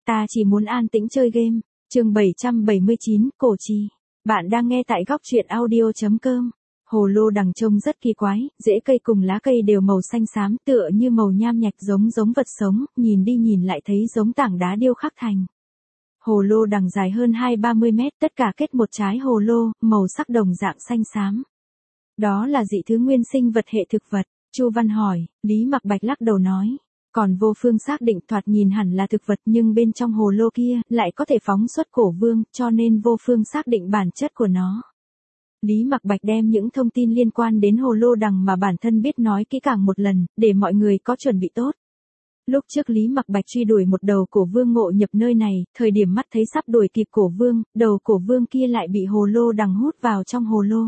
ta chỉ muốn an tĩnh chơi game. Chương 779, cổ trì. Bạn đang nghe tại góc truyện audio.com. Hồ lô đằng trông rất kỳ quái, rễ cây cùng lá cây đều màu xanh xám tựa như màu nham nhạch giống vật sống, nhìn đi nhìn lại thấy giống tảng đá điêu khắc thành. Hồ lô đằng dài hơn 20-30 mét, tất cả kết một trái hồ lô, màu sắc đồng dạng xanh xám. Đó là dị thứ nguyên sinh vật hệ thực vật. Chu Văn hỏi, Lý Mặc Bạch lắc đầu nói. Còn Vô Phương xác định thoạt nhìn hẳn là thực vật nhưng bên trong hồ lô kia lại có thể phóng xuất cổ vương, cho nên Vô Phương xác định bản chất của nó. Lý Mặc Bạch đem những thông tin liên quan đến hồ lô đằng mà bản thân biết nói kỹ càng một lần, để mọi người có chuẩn bị tốt. Lúc trước Lý Mặc Bạch truy đuổi một đầu cổ vương ngộ nhập nơi này, thời điểm mắt thấy sắp đuổi kịp cổ vương, đầu cổ vương kia lại bị hồ lô đằng hút vào trong hồ lô.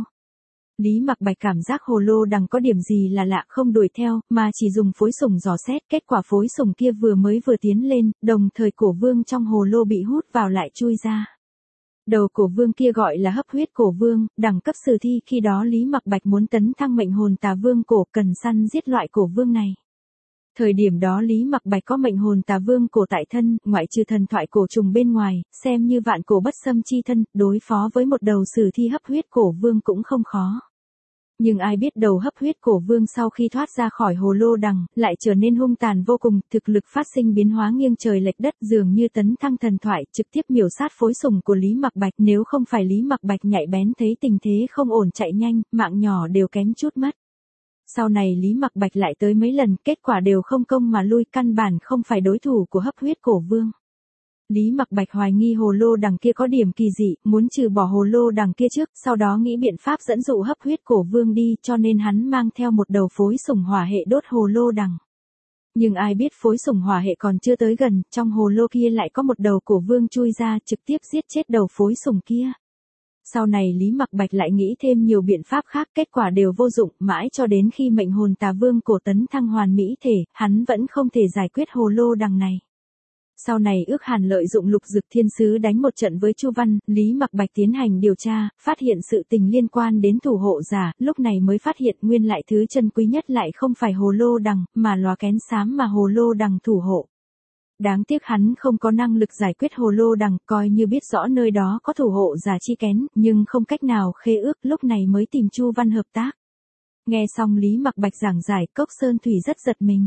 Lý Mặc Bạch cảm giác hồ lô đằng có điểm gì là lạ không đuổi theo, mà chỉ dùng phối sủng dò xét, kết quả phối sủng kia vừa tiến lên, đồng thời cổ vương trong hồ lô bị hút vào lại chui ra. Đầu cổ vương kia gọi là hấp huyết cổ vương, đẳng cấp sử thi, khi đó Lý Mặc Bạch muốn tấn thăng mệnh hồn tà vương cổ, cần săn giết loại cổ vương này. Thời điểm đó Lý Mặc Bạch có mệnh hồn tà vương cổ tại thân, ngoại trừ thần thoại cổ trùng bên ngoài, xem như vạn cổ bất xâm chi thân, đối phó với một đầu sử thi hấp huyết cổ vương cũng không khó. Nhưng ai biết đầu hấp huyết cổ vương sau khi thoát ra khỏi hồ lô đằng, lại trở nên hung tàn vô cùng, thực lực phát sinh biến hóa nghiêng trời lệch đất, dường như tấn thăng thần thoại, trực tiếp miểu sát phối sủng của Lý Mặc Bạch, nếu không phải Lý Mặc Bạch nhạy bén thấy tình thế không ổn chạy nhanh, mạng nhỏ đều kém chút mất. Sau này Lý Mặc Bạch lại tới mấy lần, kết quả đều không công mà lui, căn bản không phải đối thủ của hấp huyết cổ vương. Lý Mặc Bạch hoài nghi hồ lô đằng kia có điểm kỳ dị, muốn trừ bỏ hồ lô đằng kia trước, sau đó nghĩ biện pháp dẫn dụ hấp huyết cổ vương đi, cho nên hắn mang theo một đầu phối sủng hỏa hệ đốt hồ lô đằng. Nhưng ai biết phối sủng hỏa hệ còn chưa tới gần, trong hồ lô kia lại có một đầu cổ vương chui ra, trực tiếp giết chết đầu phối sủng kia. Sau này Lý Mặc Bạch lại nghĩ thêm nhiều biện pháp khác, kết quả đều vô dụng, mãi cho đến khi mệnh hồn tà vương cổ tấn thăng hoàn mỹ thể, hắn vẫn không thể giải quyết hồ lô đằng này. Sau này Ước Hàn lợi dụng Lục Dực Thiên Sứ đánh một trận với Chu Văn, Lý Mặc Bạch tiến hành điều tra, phát hiện sự tình liên quan đến thủ hộ giả, lúc này mới phát hiện nguyên lại thứ chân quý nhất lại không phải hồ lô đằng, mà lóa kén xám mà hồ lô đằng thủ hộ. Đáng tiếc hắn không có năng lực giải quyết hồ lô đằng, coi như biết rõ nơi đó có thủ hộ giả chi kén, nhưng không cách nào khế ước, lúc này mới tìm Chu Văn hợp tác. Nghe xong Lý Mặc Bạch giảng giải, Cốc Sơn Thủy rất giật mình.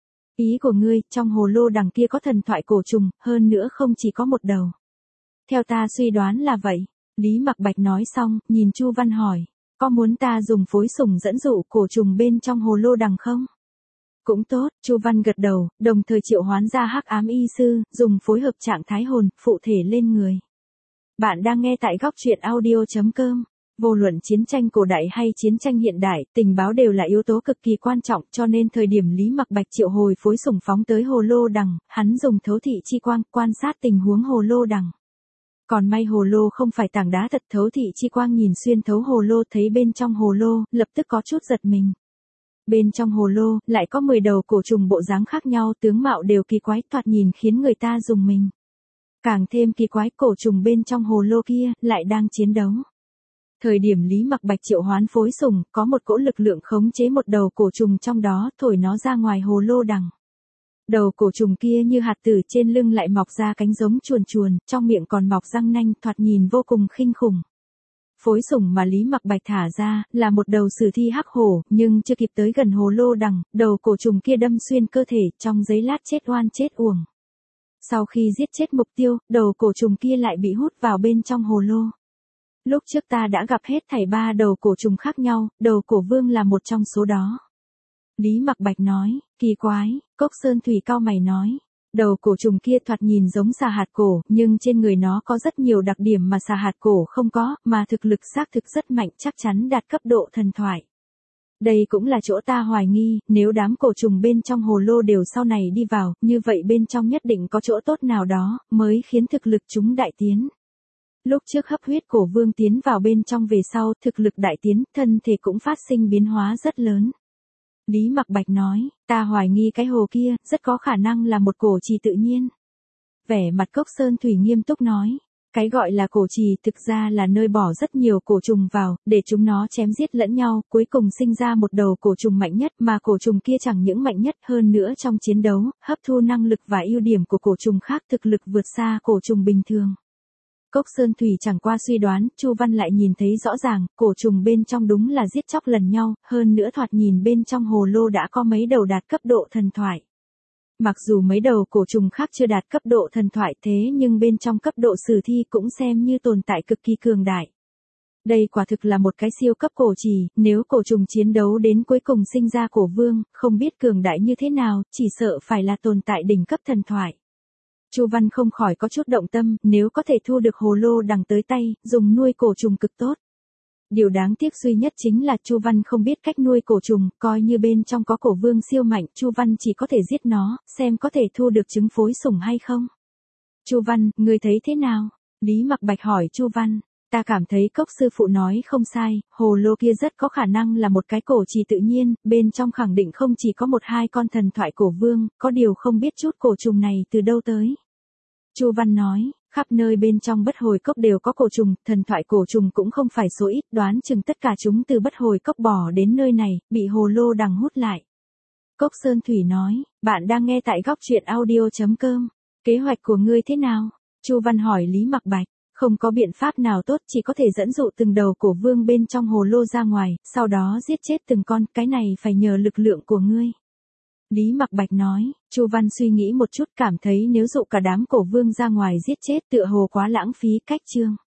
Ý của ngươi, trong hồ lô đằng kia có thần thoại cổ trùng, hơn nữa không chỉ có một đầu. Theo ta suy đoán là vậy. Lý Mặc Bạch nói xong, nhìn Chu Văn hỏi, có muốn ta dùng phối sủng dẫn dụ cổ trùng bên trong hồ lô đằng không? Cũng tốt, Chu Văn gật đầu, đồng thời triệu hoán ra Hắc Ám Y Sư, dùng phối hợp trạng thái hồn, phụ thể lên người. Bạn đang nghe tại góc truyện audio.com. Vô luận chiến tranh cổ đại hay chiến tranh hiện đại, tình báo đều là yếu tố cực kỳ quan trọng, cho nên thời điểm Lý Mặc Bạch triệu hồi phối sủng phóng tới hồ lô đằng, hắn dùng thấu thị chi quang quan sát tình huống hồ lô đằng. Còn may hồ lô không phải tảng đá thật, thấu thị chi quang nhìn xuyên thấu hồ lô, thấy bên trong hồ lô, lập tức có chút giật mình. Bên trong hồ lô, lại có 10 đầu cổ trùng bộ dáng khác nhau, tướng mạo đều kỳ quái, thoạt nhìn khiến người ta rùng mình. Càng thêm kỳ quái, cổ trùng bên trong hồ lô kia, lại đang chiến đấu. Thời điểm Lý Mặc Bạch triệu hoán phối sủng, có một cỗ lực lượng khống chế một đầu cổ trùng trong đó, thổi nó ra ngoài hồ lô đằng. Đầu cổ trùng kia như hạt tử, trên lưng lại mọc ra cánh giống chuồn, trong miệng còn mọc răng nanh, thoạt nhìn vô cùng kinh khủng. Phối sủng mà Lý Mặc Bạch thả ra, là một đầu sử thi hắc hổ, nhưng chưa kịp tới gần hồ lô đằng, đầu cổ trùng kia đâm xuyên cơ thể, trong giây lát chết oan chết uổng. Sau khi giết chết mục tiêu, đầu cổ trùng kia lại bị hút vào bên trong hồ lô. Lúc trước ta đã gặp hết thảy 3 đầu cổ trùng khác nhau, đầu cổ vương là một trong số đó. Lý Mặc Bạch nói, kỳ quái, Cốc Sơn Thủy cau mày nói. Đầu cổ trùng kia thoạt nhìn giống xà hạt cổ, nhưng trên người nó có rất nhiều đặc điểm mà xà hạt cổ không có, mà thực lực xác thực rất mạnh, chắc chắn đạt cấp độ thần thoại. Đây cũng là chỗ ta hoài nghi, nếu đám cổ trùng bên trong hồ lô đều sau này đi vào, như vậy bên trong nhất định có chỗ tốt nào đó, mới khiến thực lực chúng đại tiến. Lúc trước hấp huyết cổ vương tiến vào bên trong về sau, thực lực đại tiến, thân thể cũng phát sinh biến hóa rất lớn. Lý Mặc Bạch nói, ta hoài nghi cái hồ kia, rất có khả năng là một cổ trì tự nhiên. Vẻ mặt Cốc Sơn Thủy nghiêm túc nói, Cái gọi là cổ trì thực ra là nơi bỏ rất nhiều cổ trùng vào, để chúng nó chém giết lẫn nhau, cuối cùng sinh ra một đầu cổ trùng mạnh nhất, mà cổ trùng kia chẳng những mạnh nhất hơn nữa trong chiến đấu, hấp thu năng lực và ưu điểm của cổ trùng khác thực lực vượt xa cổ trùng bình thường. Cốc Sơn Thủy chẳng qua suy đoán, Chu Văn lại nhìn thấy rõ ràng, cổ trùng bên trong đúng là giết chóc lần nhau, hơn nữa thoạt nhìn bên trong hồ lô đã có mấy đầu đạt cấp độ thần thoại. Mặc dù mấy đầu cổ trùng khác chưa đạt cấp độ thần thoại thế nhưng bên trong cấp độ sử thi cũng xem như tồn tại cực kỳ cường đại. Đây quả thực là một cái siêu cấp cổ trì, nếu cổ trùng chiến đấu đến cuối cùng sinh ra cổ vương, không biết cường đại như thế nào, chỉ sợ phải là tồn tại đỉnh cấp thần thoại. Chu Văn không khỏi có chút động tâm, nếu có thể thu được hồ lô đằng tới tay, dùng nuôi cổ trùng cực tốt. Điều đáng tiếc duy nhất chính là Chu Văn không biết cách nuôi cổ trùng, coi như bên trong có cổ vương siêu mạnh, Chu Văn chỉ có thể giết nó, xem có thể thu được trứng phối sủng hay không. Chu Văn, ngươi thấy thế nào? Lý Mặc Bạch hỏi Chu Văn. Ta cảm thấy Cốc sư phụ nói không sai, hồ lô kia rất có khả năng là một cái cổ trì tự nhiên, bên trong khẳng định không chỉ có một hai con thần thoại cổ vương, có điều không biết chút cổ trùng này từ đâu tới. Chu Văn nói, khắp nơi bên trong bất hồi cốc đều có cổ trùng, thần thoại cổ trùng cũng không phải số ít, đoán chừng tất cả chúng từ bất hồi cốc bỏ đến nơi này, bị hồ lô đằng hút lại. Cốc Sơn Thủy nói, bạn đang nghe tại góc truyện audio.com, kế hoạch của ngươi thế nào? Chu Văn hỏi Lý Mặc Bạch. Không có biện pháp nào tốt, chỉ có thể dẫn dụ từng đầu cổ vương bên trong hồ lô ra ngoài, sau đó giết chết từng con, cái này phải nhờ lực lượng của ngươi. Lý Mặc Bạch nói, Chu Văn suy nghĩ một chút cảm thấy nếu dụ cả đám cổ vương ra ngoài giết chết tựa hồ quá lãng phí cách chương.